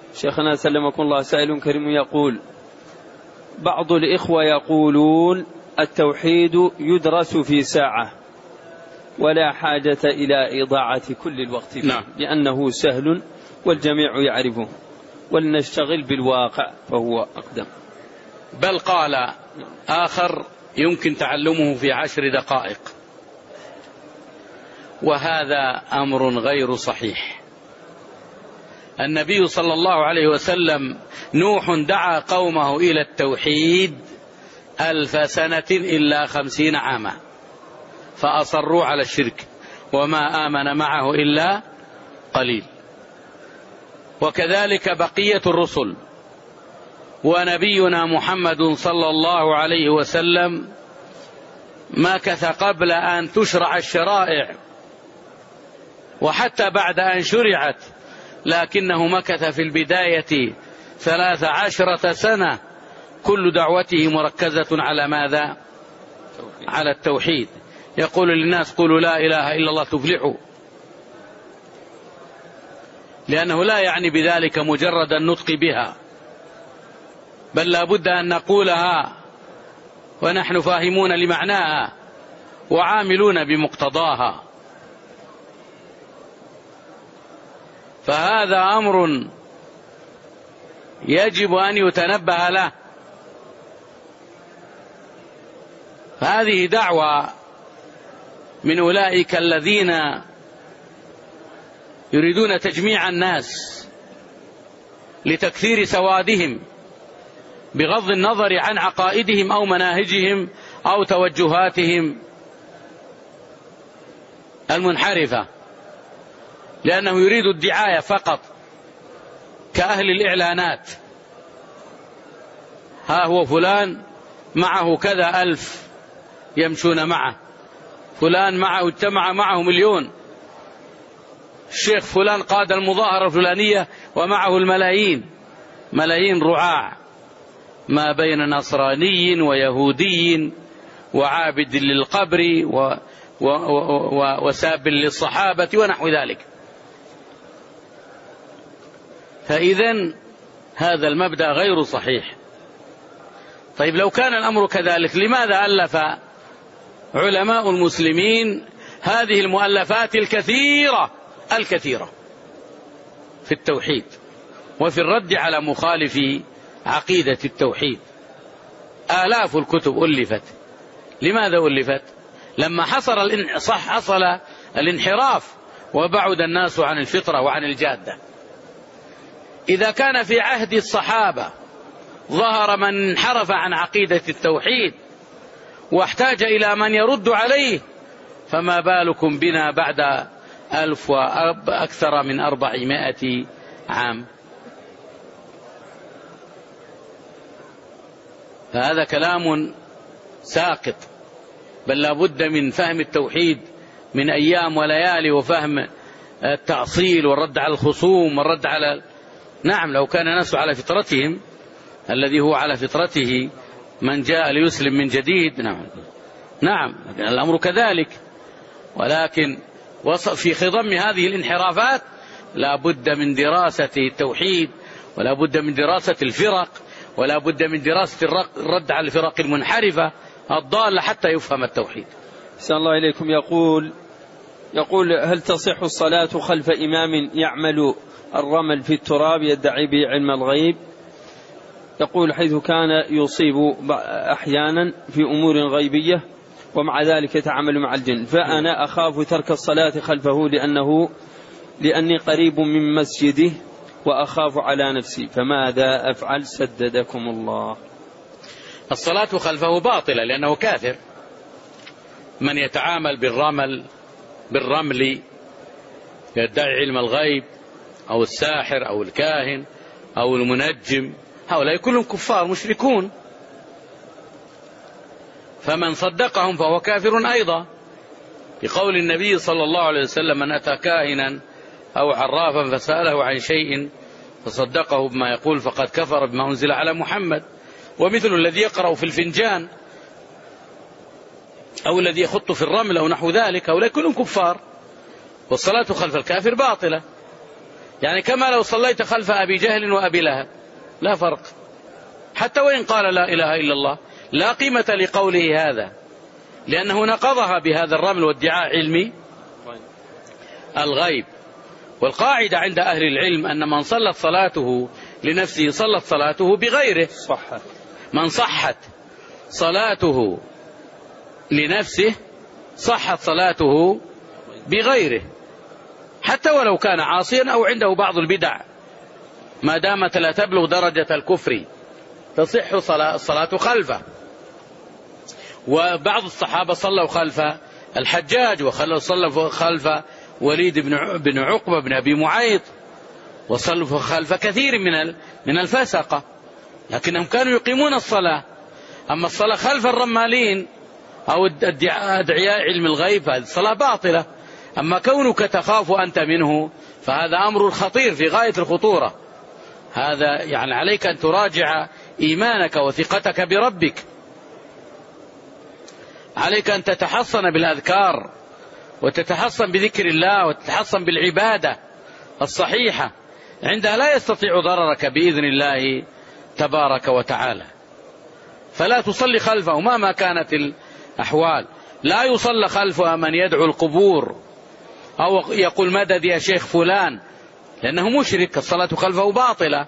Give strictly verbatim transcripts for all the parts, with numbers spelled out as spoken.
شيخنا سلمكم الله، سائل كريم يقول: بعض الإخوة يقولون التوحيد يدرس في ساعة ولا حاجة إلى إضاعة كل الوقت فيه، نعم. لأنه سهل والجميع يعرفه، ولنشتغل بالواقع فهو أقدم. بل قال آخر: يمكن تعلمه في عشر دقائق، وهذا أمر غير صحيح. النبي صلى الله عليه وسلم نوح دعا قومه إلى التوحيد ألف سنة إلا خمسين عاما فأصروا على الشرك وما آمن معه إلا قليل. وكذلك بقية الرسل. ونبينا محمد صلى الله عليه وسلم مكث قبل أن تشرع الشرائع وحتى بعد أن شرعت، لكنه مكث في البداية ثلاث عشرة سنة كل دعوته مركزة على ماذا؟ على التوحيد. يقول للناس: قولوا لا إله إلا الله تفلحوا، لأنه لا يعني بذلك مجرد النطق بها، بل لا بد أن نقولها ونحن فاهمون لمعناها وعاملون بمقتضاها. فهذا أمر يجب أن يتنبه له. هذه دعوة من أولئك الذين يريدون تجميع الناس لتكثير سوادهم بغض النظر عن عقائدهم أو مناهجهم أو توجهاتهم المنحرفة، لأنه يريد الدعاية فقط كأهل الإعلانات. ها هو فلان معه كذا ألف يمشون معه، فلان معه اجتمع معه مليون، الشيخ فلان قاد المظاهرة الفلانية ومعه الملايين، ملايين رعاع ما بين نصراني ويهودي وعابد للقبر و و و وساب للصحابة ونحو ذلك. فإذن هذا المبدأ غير صحيح. طيب لو كان الأمر كذلك، لماذا ألف علماء المسلمين هذه المؤلفات الكثيرة الكثيرة في التوحيد وفي الرد على مخالفي عقيدة التوحيد؟ آلاف الكتب ألفت. لماذا ألفت؟ لما حصل صح حصل الانحراف وبعد الناس عن الفطرة وعن الجادة. إذا كان في عهد الصحابة ظهر من انحرف عن عقيدة التوحيد واحتاج إلى من يرد عليه، فما بالكم بنا بعد ألف وأكثر من أربعمائة عام؟ فهذا كلام ساقط. بل لا بد من فهم التوحيد من أيام وليالي، وفهم التأصيل والرد على الخصوم والرد على نعم لو كان الناس على فطرتهم الذي هو على فطرته من جاء ليسلم من جديد، نعم نعم الأمر كذلك. ولكن في خضم هذه الانحرافات لا بد من دراسة التوحيد، ولا بد من دراسة الفرق، ولا بد من دراسة الرد على الفرق المنحرفة الضالة حتى يفهم التوحيد. أحسن الله إليكم. يقول يقول هل تصح الصلاة خلف إمام يعمل الرمل في التراب يدعي به علم الغيب؟ يقول حيث كان يصيب أحيانا في أمور غيبية ومع ذلك يتعامل مع الجن، فأنا أخاف ترك الصلاة خلفه لأنه لأني قريب من مسجده وأخاف على نفسي، فماذا أفعل سددكم الله؟ الصلاة خلفه باطلة لأنه كافر. من يتعامل بالرمل بالرمل يدعي علم الغيب أو الساحر أو الكاهن أو المنجم، هؤلاء كلهم كفار مشركون، فمن صدقهم فهو كافر أيضا، بقول النبي صلى الله عليه وسلم: من أتى كاهنا أو عرافا فسأله عن شيء فصدقه بما يقول فقد كفر بما أنزل على محمد. ومثل الذي يقرأ في الفنجان أو الذي يخط في الرمل أو نحو ذلك، هؤلاء كلهم كفار، والصلاة خلف الكافر باطلة. يعني كما لو صليت خلف أبي جهل وأبي لهب لا فرق، حتى وإن قال لا إله إلا الله لا قيمة لقوله هذا، لأنه نقضها بهذا الرمل وادعاء علم الغيب. والقاعدة عند أهل العلم أن من صلت صلاته لنفسه صلت صلاته بغيره. صحت. من صحت صلاته لنفسه صحت صلاته بغيره، حتى ولو كان عاصيا أو عنده بعض البدع، ما دامت لا تبلغ درجة الكفر تصح الصلاة خلفه. وبعض الصحابة صلوا خلف الحجاج، وصلوا خلف وليد بن عقبة بن أبي معيط، وصلوا خلف كثير من من الفسقة، لكنهم كانوا يقيمون الصلاة. أما الصلاة خلف الرمالين أو أدعياء علم الغيب هذه الصلاة باطلة. أما كونك تخاف أنت منه فهذا أمر خطير في غاية الخطورة. هذا يعني عليك أن تراجع إيمانك وثقتك بربك، عليك أن تتحصن بالأذكار وتتحصن بذكر الله وتتحصن بالعبادة الصحيحة، عندها لا يستطيع ضررك بإذن الله تبارك وتعالى. فلا تصلي خلفه مهما كانت الأحوال. لا يصلى خلفه من يدعو القبور أو يقول مدد يا شيخ فلان، لأنه مشرك، الصلاة خلفه باطلة.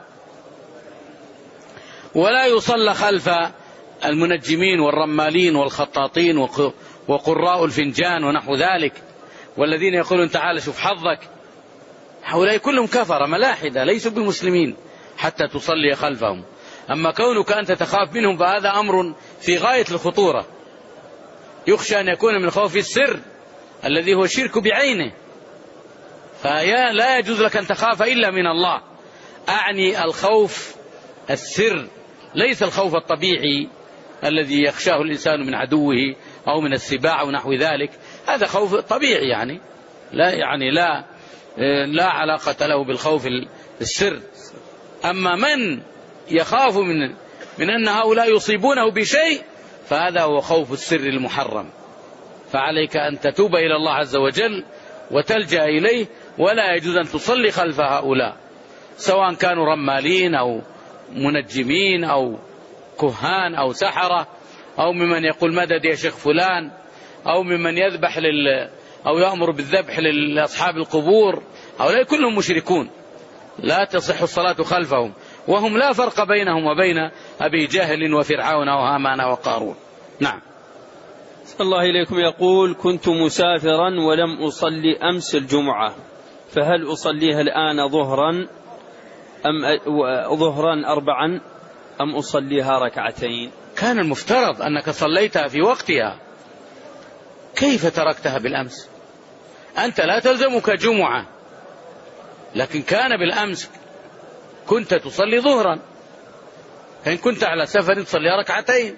ولا يصلى خلف المنجمين والرمالين والخطاطين وقراء الفنجان ونحو ذلك، والذين يقولون تعال شوف حظك، هؤلاء كلهم كفر ملاحدة ليسوا بمسلمين حتى تصلي خلفهم. أما كونك أنت تخاف منهم فهذا أمر في غاية الخطورة، يخشى أن يكون من خوف السر الذي هو الشرك بعينه، فلا يجوز لك أن تخاف إلا من الله. أعني الخوف السر، ليس الخوف الطبيعي الذي يخشاه الإنسان من عدوه أو من السباع ونحو ذلك، هذا خوف طبيعي يعني لا يعني لا لا علاقة له بالخوف السر. أما من يخاف من من أن هؤلاء يصيبونه بشيء فهذا هو خوف السر المحرم. فعليك أن تتوب إلى الله عز وجل وتلجأ إليه، ولا يجوز أن تصلي خلف هؤلاء سواء كانوا رمالين أو منجمين أو كهان أو سحرة أو ممن يقول مدد يا شيخ فلان أو ممن يذبح لل أو يأمر بالذبح لأصحاب القبور، هؤلاء كلهم مشركون لا تصح الصلاة خلفهم، وهم لا فرق بينهم وبين أبي جهل وفرعون وهامان وقارون. نعم. صلى الله إليكم يقول كنت مسافرا ولم أصلي أمس الجمعة، فهل أصليها الآن ظهرا أم ظهرا أربعا أم أصليها ركعتين؟ كان المفترض أنك صليتها في وقتها، كيف تركتها بالأمس؟ أنت لا تلزمك جمعة، لكن كان بالأمس كنت تصلي ظهرا، فإن كنت على سفر تصلي ركعتين.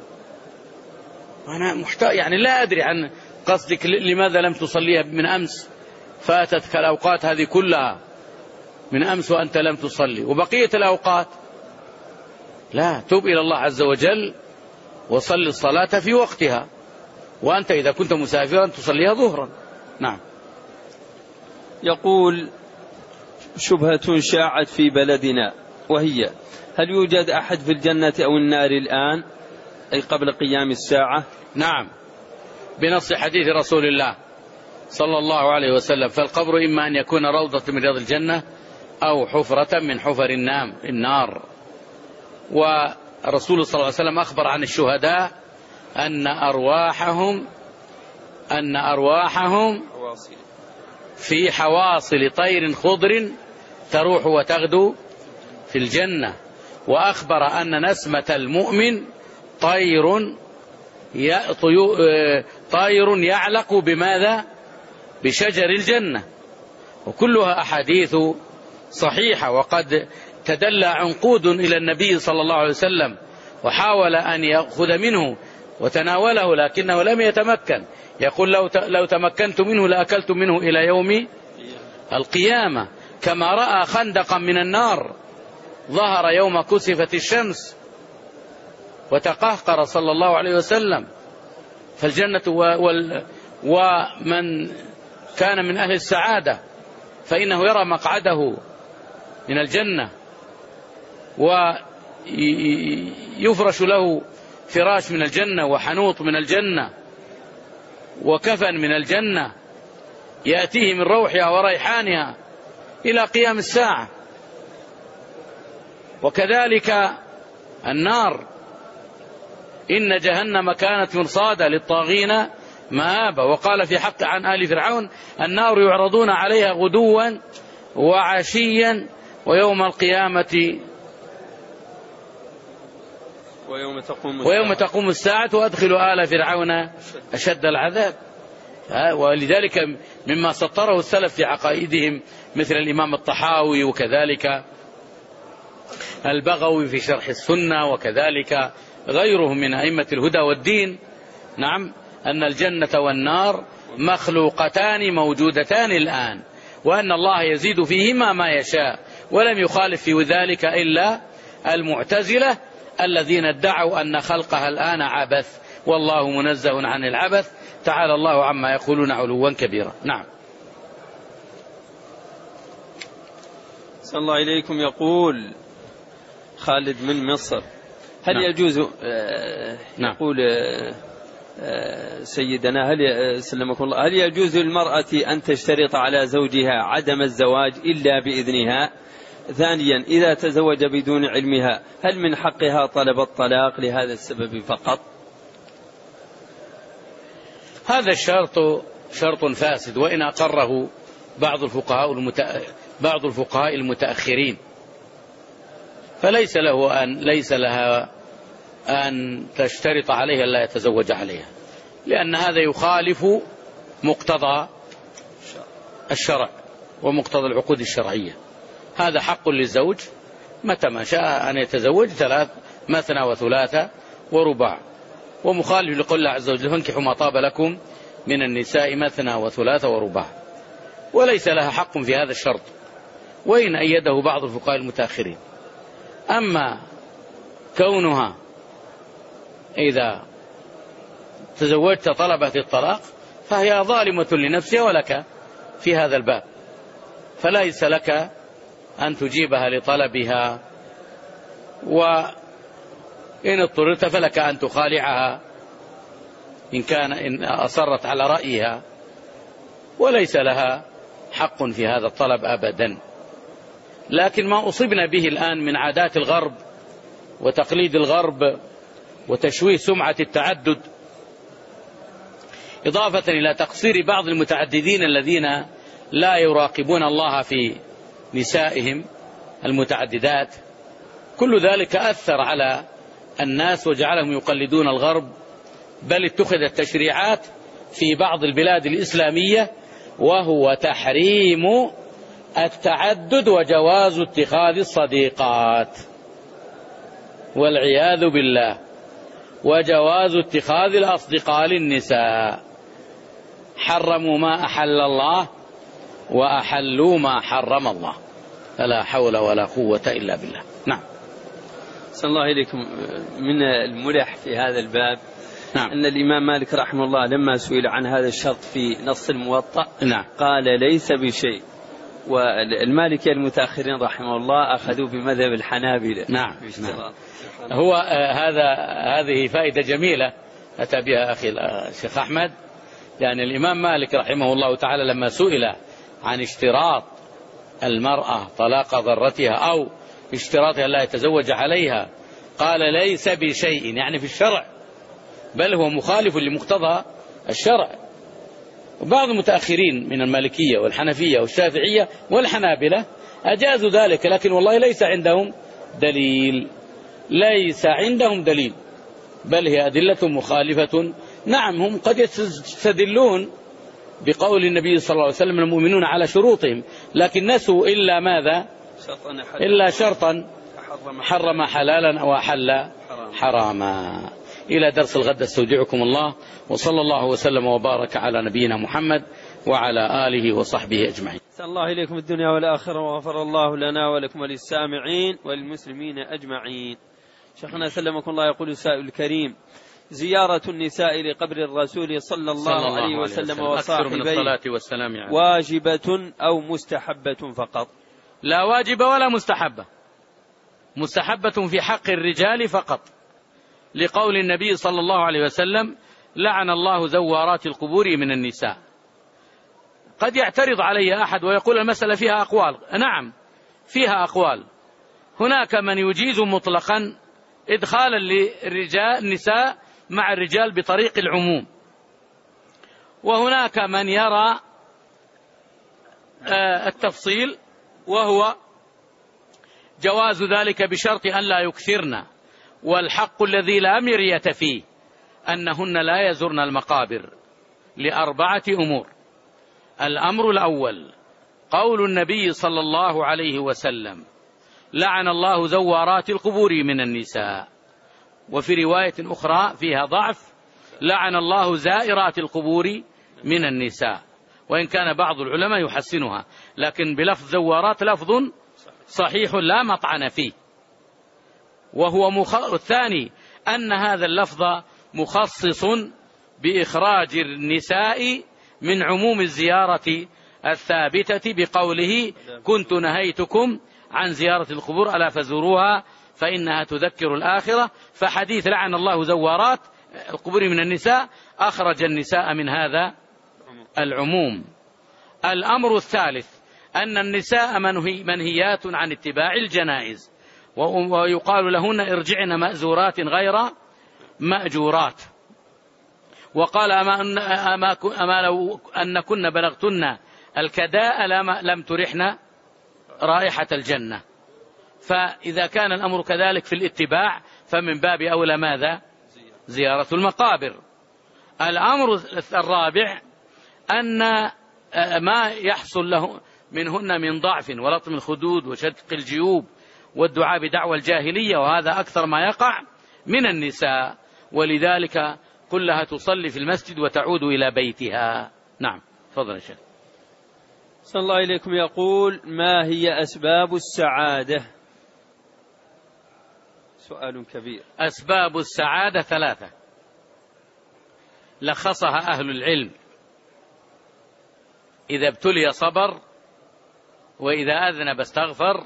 أنا محتاج يعني لا أدري عن قصدك لماذا لم تصليها من أمس، فاتتك الأوقات هذه كلها من أمس وأنت لم تصلي، وبقية الأوقات لا، توب إلى الله عز وجل وصلي الصلاة في وقتها، وأنت إذا كنت مسافرا تصليها ظهرا. نعم. يقول شبهة شاعت في بلدنا، وهي هل يوجد أحد في الجنة أو النار الآن أي قبل قيام الساعة؟ نعم، بنص حديث رسول الله صلى الله عليه وسلم، فالقبر إما أن يكون روضة من رياض الجنة أو حفرة من حفر النام النار. والرسول صلى الله عليه وسلم أخبر عن الشهداء أن أرواحهم أن أرواحهم في حواصل طير خضر تروح وتغدو في الجنة. وأخبر أن نسمة المؤمن طير طير يعلق بماذا؟ بشجر الجنة. وكلها أحاديث صحيحة، وقد تدلى عنقود إلى النبي صلى الله عليه وسلم وحاول أن يأخذ منه وتناوله لكنه لم يتمكن، يقول لو لو تمكنت منه لأكلت منه إلى يوم القيامة. كما رأى خندقا من النار ظهر يوم كسفت الشمس وتقهقر صلى الله عليه وسلم. فالجنة وال ومن كان من أهل السعادة فإنه يرى مقعده من الجنة ويفرش له فراش من الجنة وحنوط من الجنة وكفن من الجنة يأتيه من روحها وريحانها إلى قيام الساعة. وكذلك النار، إن جهنم كانت مرصادا للطاغين مآبا. وقال في حق عن آل فرعون النار يعرضون عليها غدوا وعشيا ويوم القيامة ويوم تقوم الساعة, ويوم تقوم الساعة وأدخلوا آل فرعون أشد العذاب. ولذلك مما سطره السلف في عقائدهم مثل الإمام الطحاوي وكذلك البغوي في شرح السنة وكذلك غيرهم من أئمة الهدى والدين، نعم، أن الجنة والنار مخلوقتان موجودتان الآن، وأن الله يزيد فيهما ما يشاء، ولم يخالف في ذلك إلا المعتزلة الذين ادعوا أن خلقها الآن عبث، والله منزه عن العبث، تعالى الله عما يقولون علوا كبيرا. نعم. صلى الله إليكم. يقول خالد من مصر: هل نعم. يجوز آه نعم. يقول آه سيدنا هل سلمكم الله هل يجوز للمرأة أن تشترط على زوجها عدم الزواج إلا بإذنها؟ ثانيا، إذا تزوج بدون علمها هل من حقها طلب الطلاق لهذا السبب فقط؟ هذا الشرط شرط فاسد، وإن أقره بعض الفقهاء المت... بعض الفقهاء المتأخرين، فليس له أن ليس لها أن تشترط عليها لا يتزوج عليها، لأن هذا يخالف مقتضى الشرع ومقتضى العقود الشرعية. هذا حق للزوج متى ما شاء أن يتزوج ثلاث مثنى وثلاثة ورباع، ومخالف لقول الله عز وجل: فانكحوا ما طاب لكم من النساء مثنى وثلاثة ورباع، وليس لها حق في هذا الشرط، وإن أيده بعض الفقهاء المتأخرين. أما كونها إذا تزوجت طلبت الطلاق فهي ظالمة لنفسها ولك في هذا الباب، فليس لك أن تجيبها لطلبها، وإن اضطررت فلك أن تخالعها إن كان إن أصرت على رأيها، وليس لها حق في هذا الطلب أبدا. لكن ما أصبنا به الآن من عادات الغرب وتقليد الغرب وتشويه سمعة التعدد، إضافة إلى تقصير بعض المتعددين الذين لا يراقبون الله في نسائهم المتعددات، كل ذلك أثر على الناس وجعلهم يقلدون الغرب، بل اتخذت تشريعات في بعض البلاد الإسلامية وهو تحريم التعدد وجواز اتخاذ الصديقات والعياذ بالله، وجواز اتخاذ الأصدقاء للنساء. حرموا ما أحل الله وأحلوا ما حرم الله، فلا حول ولا قوة إلا بالله. نعم. صلى الله إليكم. من الملح في هذا الباب نعم. أن الإمام مالك رحمه الله لما سئل عن هذا الشرط في نص الموطأ نعم. قال ليس بشيء، والمالكي المتأخرين رحمه الله أخذوا بمذهب الحنابلة. نعم. نعم. هو آه هذا هذه فائدة جميلة أتى بها أخي الشيخ أحمد، يعني الإمام مالك رحمه الله تعالى لما سئل عن اشتراط المرأة طلاق ضرتها أو اشتراطها لا يتزوج عليها قال ليس بشيء، يعني في الشرع، بل هو مخالف لمقتضى الشرع. وبعض المتأخرين من المالكية والحنفية والشافعية والحنابلة أجازوا ذلك، لكن والله ليس عندهم دليل، ليس عندهم دليل، بل هي أدلة مخالفة. نعم، هم قد يستدلون بقول النبي صلى الله عليه وسلم: المؤمنون على شروطهم، لكن نسوا إلا ماذا؟ إلا شرطا حرم حلالا أو أحل حراما. إلى درس الغد استودعكم الله، وصلى الله وسلم وبارك على نبينا محمد وعلى آله وصحبه أجمعين. صلى الله إليكم الدنيا والآخرة، وغفر الله لنا ولكم وللسامعين وللمسلمين أجمعين. شيخنا سلمكم الله يقول السائل الكريم: زيارة النساء لقبر الرسول صلى الله, صلى الله عليه وسلم, وسلم وصاحبيه واجبة أو مستحبة فقط؟ لا واجبة ولا مستحبة، مستحبة في حق الرجال فقط، لقول النبي صلى الله عليه وسلم: لعن الله زوارات القبور من النساء. قد يعترض علي أحد ويقول المسألة فيها أقوال. نعم فيها أقوال. هناك من يجيز مطلقا إدخالا للرجال النساء مع الرجال بطريق العموم، وهناك من يرى التفصيل، وهو جواز ذلك بشرط أن لا يكثرن، والحق الذي لا مرية فيه أنهن لا يزرن المقابر لأربعة أمور. الأمر الأول قول النبي صلى الله عليه وسلم: لعن الله زوارات القبور من النساء. وفي رواية أخرى فيها ضعف: لعن الله زائرات القبور من النساء، وإن كان بعض العلماء يحسنها، لكن بلفظ زوارات لفظ صحيح لا مطعن فيه. وهو مخ... الثاني أن هذا اللفظ مخصص بإخراج النساء من عموم الزيارة الثابتة بقوله: كنت نهيتكم عن زيارة القبور ألا فزوروها فإنها تذكر الآخرة. فحديث لعن الله زوارات القبور من النساء أخرج النساء من هذا العموم. الأمر الثالث أن النساء منهي منهيات عن اتباع الجنائز، ويقال لهن: ارجعن مأزورات غير مأجورات. وقال: أما, أما, أما لو أن كن بلغتن الكداء لم ترحن رائحة الجنة. فإذا كان الأمر كذلك في الاتباع فمن باب أولى ماذا؟ زيارة المقابر. الأمر الرابع أن ما يحصل له منهن من ضعف ولطم الخدود وشدق الجيوب والدعاء بدعوى الجاهلية، وهذا أكثر ما يقع من النساء، ولذلك كلها تصلي في المسجد وتعود إلى بيتها. نعم تفضل يا شيخ. صلى الله إليكم. يقول: ما هي أسباب السعادة؟ سؤال كبير. أسباب السعادة ثلاثة لخصها أهل العلم: إذا ابتلي صبر، وإذا أذنب استغفر،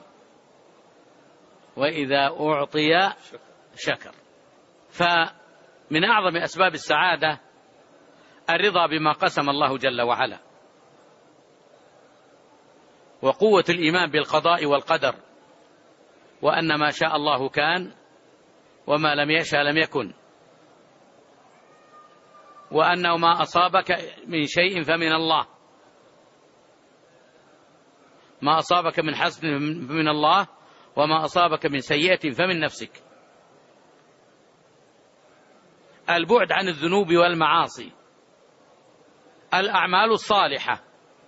وإذا أعطي شكر. فمن أعظم أسباب السعادة الرضا بما قسم الله جل وعلا، وقوة الإيمان بالقضاء والقدر، وأن ما شاء الله كان وما لم يشاء لم يكن، وأنه ما أصابك من شيء فمن الله، ما أصابك من حسن من الله، وما أصابك من سيئة فمن نفسك. البعد عن الذنوب والمعاصي. الأعمال الصالحة: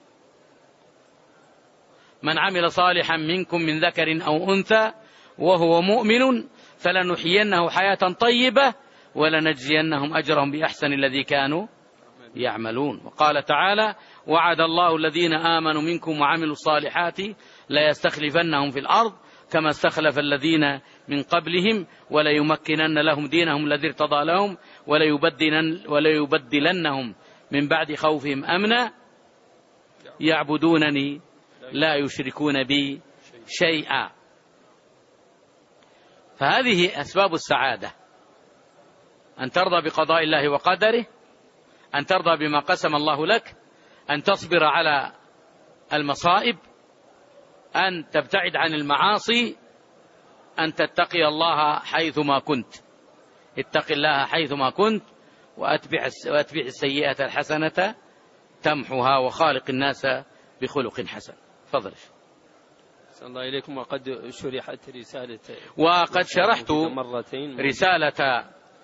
من عمل صالحا منكم من ذكر أو أنثى وهو مؤمن فلنحيينه حياة طيبة ولنجزينهم أجرهم بأحسن الذي كانوا يعملون. وقال تعالى: وعد الله الذين آمنوا منكم وعملوا الصالحات ليستخلفنهم في الأرض كما استخلف الذين من قبلهم وليمكنن لهم دينهم الذي ارتضى لهم وليبدلن وليبدلنهم من بعد خوفهم أمنا يعبدونني لا يشركون بي شيئا. فهذه أسباب السعادة: أن ترضى بقضاء الله وقدره، أن ترضى بما قسم الله لك، أن تصبر على المصائب، أن تبتعد عن المعاصي، أن تتقي الله حيثما كنت. اتق الله حيثما كنت وأتبع وأتبع السيئة الحسنة تمحها وخالق الناس بخلق حسن. تفضل. صلى الله إليكم. وقد شرحت رسالة وقد شرحت رسالة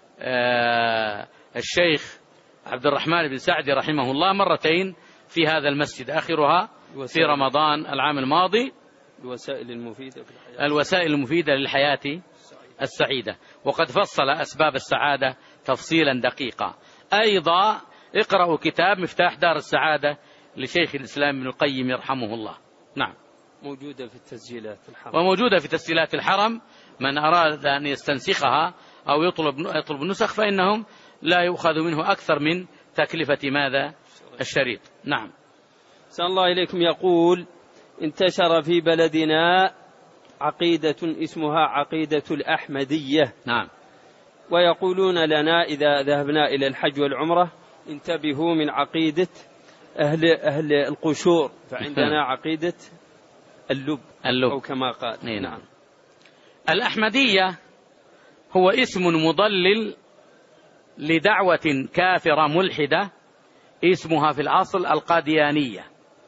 الشيخ عبد الرحمن بن سعدي رحمه الله مرتين في هذا المسجد، آخرها في رمضان العام الماضي، الوسائل المفيدة في الحياة الوسائل المفيدة للحياة السعيدة. وقد فصل أسباب السعادة تفصيلا دقيقا. أيضا اقرأوا كتاب مفتاح دار السعادة لشيخ الإسلام ابن القيم يرحمه الله. نعم موجودة في التسجيلات الحرم، وموجودة في تسجيلات الحرم. من أراد أن يستنسخها أو يطلب يطلب النسخ فإنهم لا يؤخذ منه أكثر من تكلفة ماذا؟ الشريط. نعم. صلى الله إليكم. يقول: انتشر في بلدنا عقيدة اسمها عقيدة الأحمدية. نعم. ويقولون لنا إذا ذهبنا إلى الحج والعمرة انتبهوا من عقيدة أهل, أهل القشور، فعندنا عقيدة اللب, اللب أو كما قال. نعم. الأحمدية هو اسم مضلل لدعوة كافرة ملحدة اسمها في الأصل القاديانية،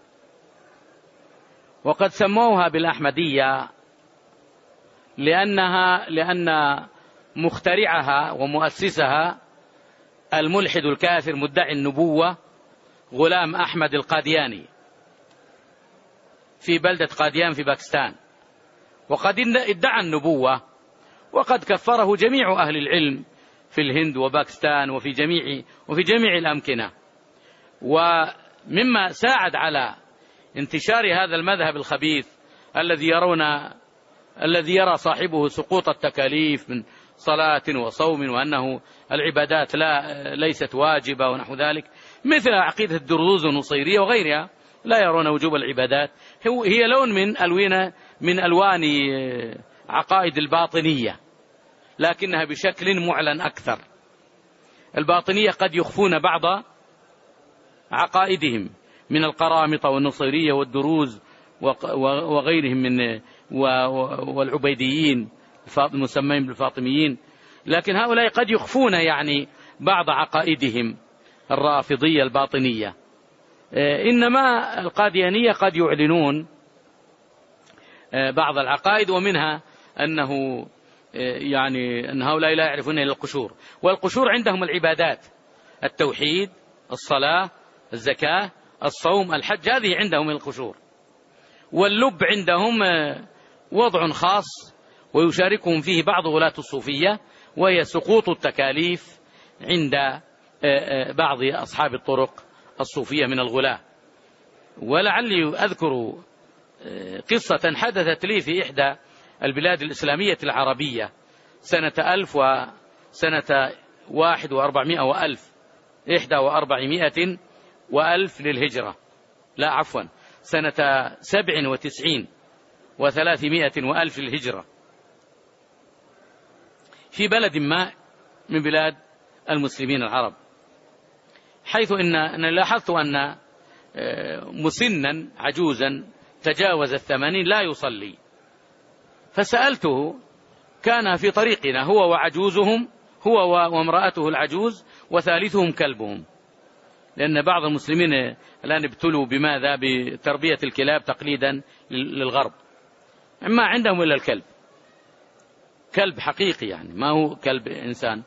وقد سموها بالأحمدية لأنها لأن مخترعها ومؤسسها الملحد الكافر مدعي النبوة غلام أحمد القادياني في بلدة قاديان في باكستان، وقد ادعى النبوة، وقد كفره جميع أهل العلم في الهند وباكستان وفي جميع وفي جميع الأمكنة. ومما ساعد على انتشار هذا المذهب الخبيث الذي يرون الذي يرى صاحبه سقوط التكاليف من صلاة وصوم، وأنه العبادات لا ليست واجبة ونحو ذلك، مثل عقيدة الدروز والنصيرية وغيرها، لا يرون وجوب العبادات. هي لون من ألوان من ألوان عقائد الباطنية، لكنها بشكل معلن أكثر. الباطنية قد يخفون بعض عقائدهم من القرامطة والنصيرية والدروز وغيرهم من والعبيديين المسمين بالفاطميين، لكن هؤلاء قد يخفون يعني بعض عقائدهم الرافضية الباطنية. إنما القاديانية قد يعلنون بعض العقائد، ومنها أنه يعني أن هؤلاء لا يعرفون إلا القشور، والقشور عندهم العبادات، التوحيد، الصلاة، الزكاة، الصوم، الحج، هذه عندهم القشور. واللب عندهم وضع خاص ويشاركهم فيه بعض غلاة الصوفية، وهي سقوط التكاليف عند بعض أصحاب الطرق الصوفية من الغلاة. ولعلي أذكر قصة حدثت لي في إحدى البلاد الإسلامية العربية سنة ألف وسنة واحد وأربعمائة وألف إحدى وأربعمائة وألف للهجرة، لا عفوا سنة سبع وتسعين وثلاثمائة وألف للهجرة، في بلد ما من بلاد المسلمين العرب، حيث إن أنا لاحظت أن مسنا عجوزا تجاوز الثمانين لا يصلي، فسألته، كان في طريقنا هو وعجوزهم، هو وامرأته العجوز وثالثهم كلبهم، لأن بعض المسلمين الآن ابتلوا بماذا؟ بتربية الكلاب تقليدا للغرب، ما عندهم إلا الكلب، كلب حقيقي يعني ما هو كلب إنسان.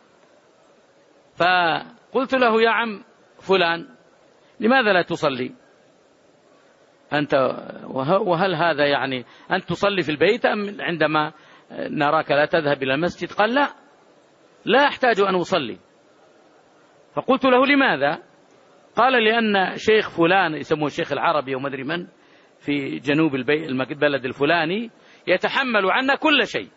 فقلت له يا عم فلان لماذا لا تصلي أنت، وهل هذا يعني أن تصلي في البيت أم عندما نراك لا تذهب إلى المسجد؟ قال لا لا أحتاج أن أصلي. فقلت له لماذا؟ قال لأن شيخ فلان يسموه الشيخ العربي وما أدري من في جنوب البلد الفلاني يتحمل عنا كل شيء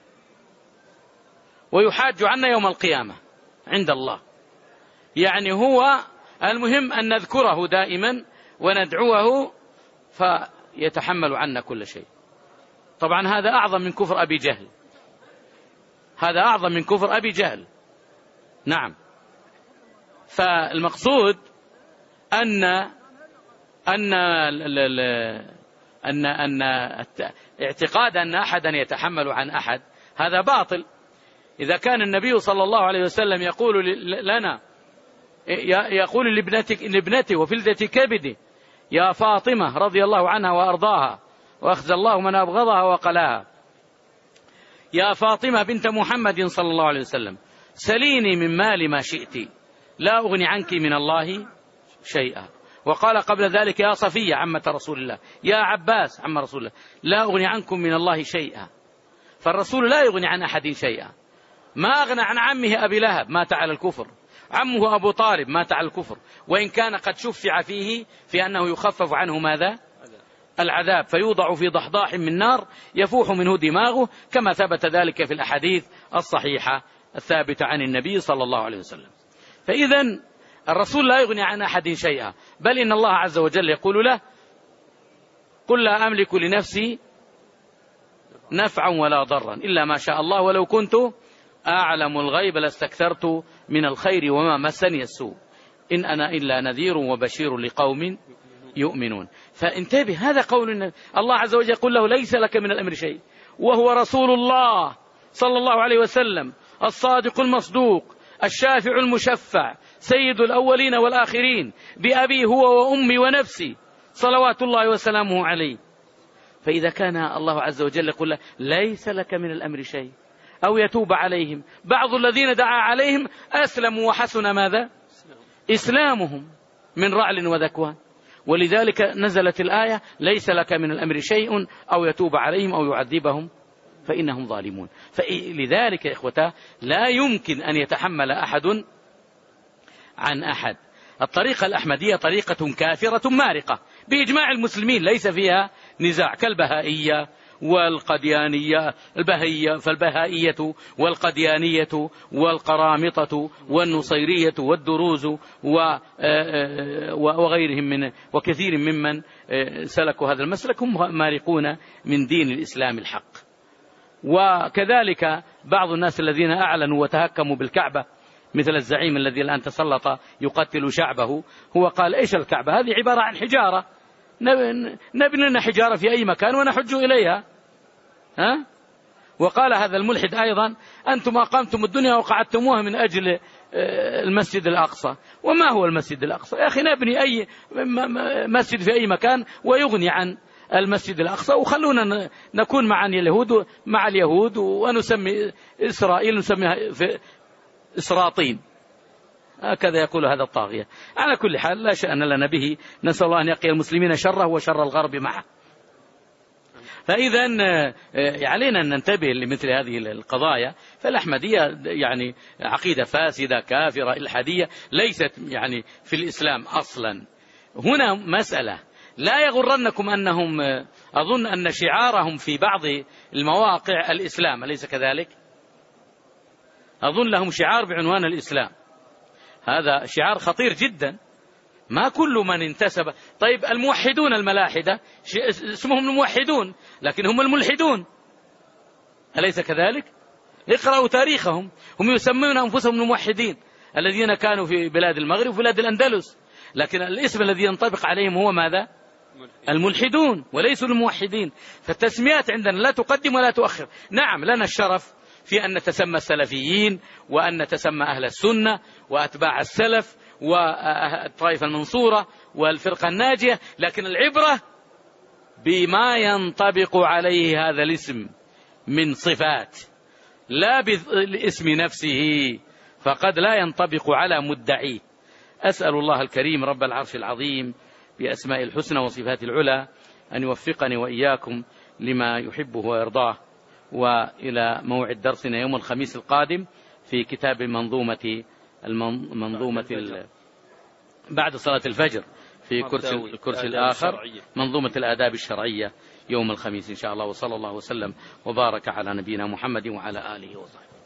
ويحاج عنا يوم القيامة عند الله، يعني هو المهم أن نذكره دائما وندعوه فيتحمل عنا كل شيء. طبعا هذا أعظم من كفر أبي جهل، هذا أعظم من كفر أبي جهل. نعم. فالمقصود أن أن أن أن اعتقاد أن أحدا يتحمل عن أحد هذا باطل. إذا كان النبي صلى الله عليه وسلم يقول لنا، يقول لابنتك لابنته وفلذة كبده يا فاطمة رضي الله عنها وأرضاها وأخزى الله من أبغضها وقلاها، يا فاطمة بنت محمد صلى الله عليه وسلم سليني من مال ما شئت لا أغني عنك من الله شيئا. وقال قبل ذلك يا صفية عمة رسول الله، يا عباس عم رسول الله لا أغني عنكم من الله شيئا. فالرسول لا يغني عن أحد شيئا، ما أغنى عن عمه أبي لهب مات على الكفر، عمه أبو طالب مات على الكفر، وإن كان قد شفع فيه في أنه يخفف عنه ماذا؟ العذاب، فيوضع في ضحضاح من نار يفوح منه دماغه، كما ثبت ذلك في الأحاديث الصحيحة الثابتة عن النبي صلى الله عليه وسلم. فإذا الرسول لا يغني عن أحد شيئا، بل إن الله عز وجل يقول له قل لا أملك لنفسي نفعا ولا ضرا إلا ما شاء الله ولو كنت أعلم الغيب لاستكثرت من الخير وما مسني السوء إن أنا إلا نذير وبشير لقوم يؤمنون. فانتبه، هذا قول الله عز وجل يقول له ليس لك من الأمر شيء، وهو رسول الله صلى الله عليه وسلم الصادق المصدوق الشافع المشفع سيد الأولين والآخرين بأبي هو وأمي ونفسي صلوات الله وسلامه عليه. فإذا كان الله عز وجل يقول له ليس لك من الأمر شيء أو يتوب عليهم، بعض الذين دعا عليهم أسلموا وحسن ماذا؟ إسلامهم من رعل وذكوان. ولذلك نزلت الآية ليس لك من الأمر شيء أو يتوب عليهم أو يعذبهم فإنهم ظالمون. فلذلك يا إخوتا لا يمكن أن يتحمل أحد عن أحد. الطريقة الأحمدية طريقة كافرة مارقة بإجماع المسلمين ليس فيها نزاع، كالبهائية والقديانية. البهائية فالبهائية والقديانية والقرامطة والنصيرية والدروز وغيرهم من وكثير ممن سلكوا هذا المسلك هم مارقون من دين الإسلام الحق. وكذلك بعض الناس الذين أعلنوا وتهكموا بالكعبة مثل الزعيم الذي الآن تسلط يقتل شعبه، هو قال إيش الكعبة؟ هذه عبارة عن حجارة، نبني لنا حجارة في أي مكان ونحج إليها. ها؟ وقال هذا الملحد أيضا أنتم أقامتم الدنيا وقعدتموها من أجل المسجد الأقصى. وما هو المسجد الأقصى يا أخي؟ نبني أي مسجد في أي مكان ويغني عن المسجد الأقصى، وخلونا نكون مع اليهود مع اليهود ونسمي إسرائيل نسميها في إسراطين، هكذا يقول هذا الطاغية. على كل حال لا شأن لنا به، نسأل الله أن يقي المسلمين شره وشر الغرب معه. فإذا علينا أن ننتبه لمثل هذه القضايا. فالأحمدية يعني عقيدة فاسدة كافرة إلحادية ليست يعني في الإسلام أصلا. هنا مسألة لا يغرنكم أنهم أظن أن شعارهم في بعض المواقع الإسلام، أليس كذلك؟ أظن لهم شعار بعنوان الإسلام، هذا شعار خطير جدا. ما كل من انتسب. طيب الموحدون الملاحدة اسمهم الموحدون لكن هم الملحدون، أليس كذلك؟ اقرأوا تاريخهم، هم يسمون أنفسهم الموحدين الذين كانوا في بلاد المغرب وبلاد الأندلس، لكن الاسم الذي ينطبق عليهم هو ماذا؟ الملحدون وليسوا الموحدين. فالتسميات عندنا لا تقدم ولا تؤخر. نعم لنا الشرف في أن نتسمى السلفيين وأن نتسمى أهل السنة وأتباع السلف والطائفة المنصورة والفرقة الناجية، لكن العبرة بما ينطبق عليه هذا الاسم من صفات لا بالاسم نفسه، فقد لا ينطبق على مدعيه. أسأل الله الكريم رب العرش العظيم بأسماء الحسنى وصفات العلى أن يوفقني وإياكم لما يحبه ويرضاه. وإلى موعد درسنا يوم الخميس القادم في كتاب منظومة المنظومة بعد صلاة الفجر في كرسي, الكرسي الآخر منظومة الآداب الشرعية يوم الخميس إن شاء الله. وصلى الله وسلم وبارك على نبينا محمد وعلى آله وصحبه.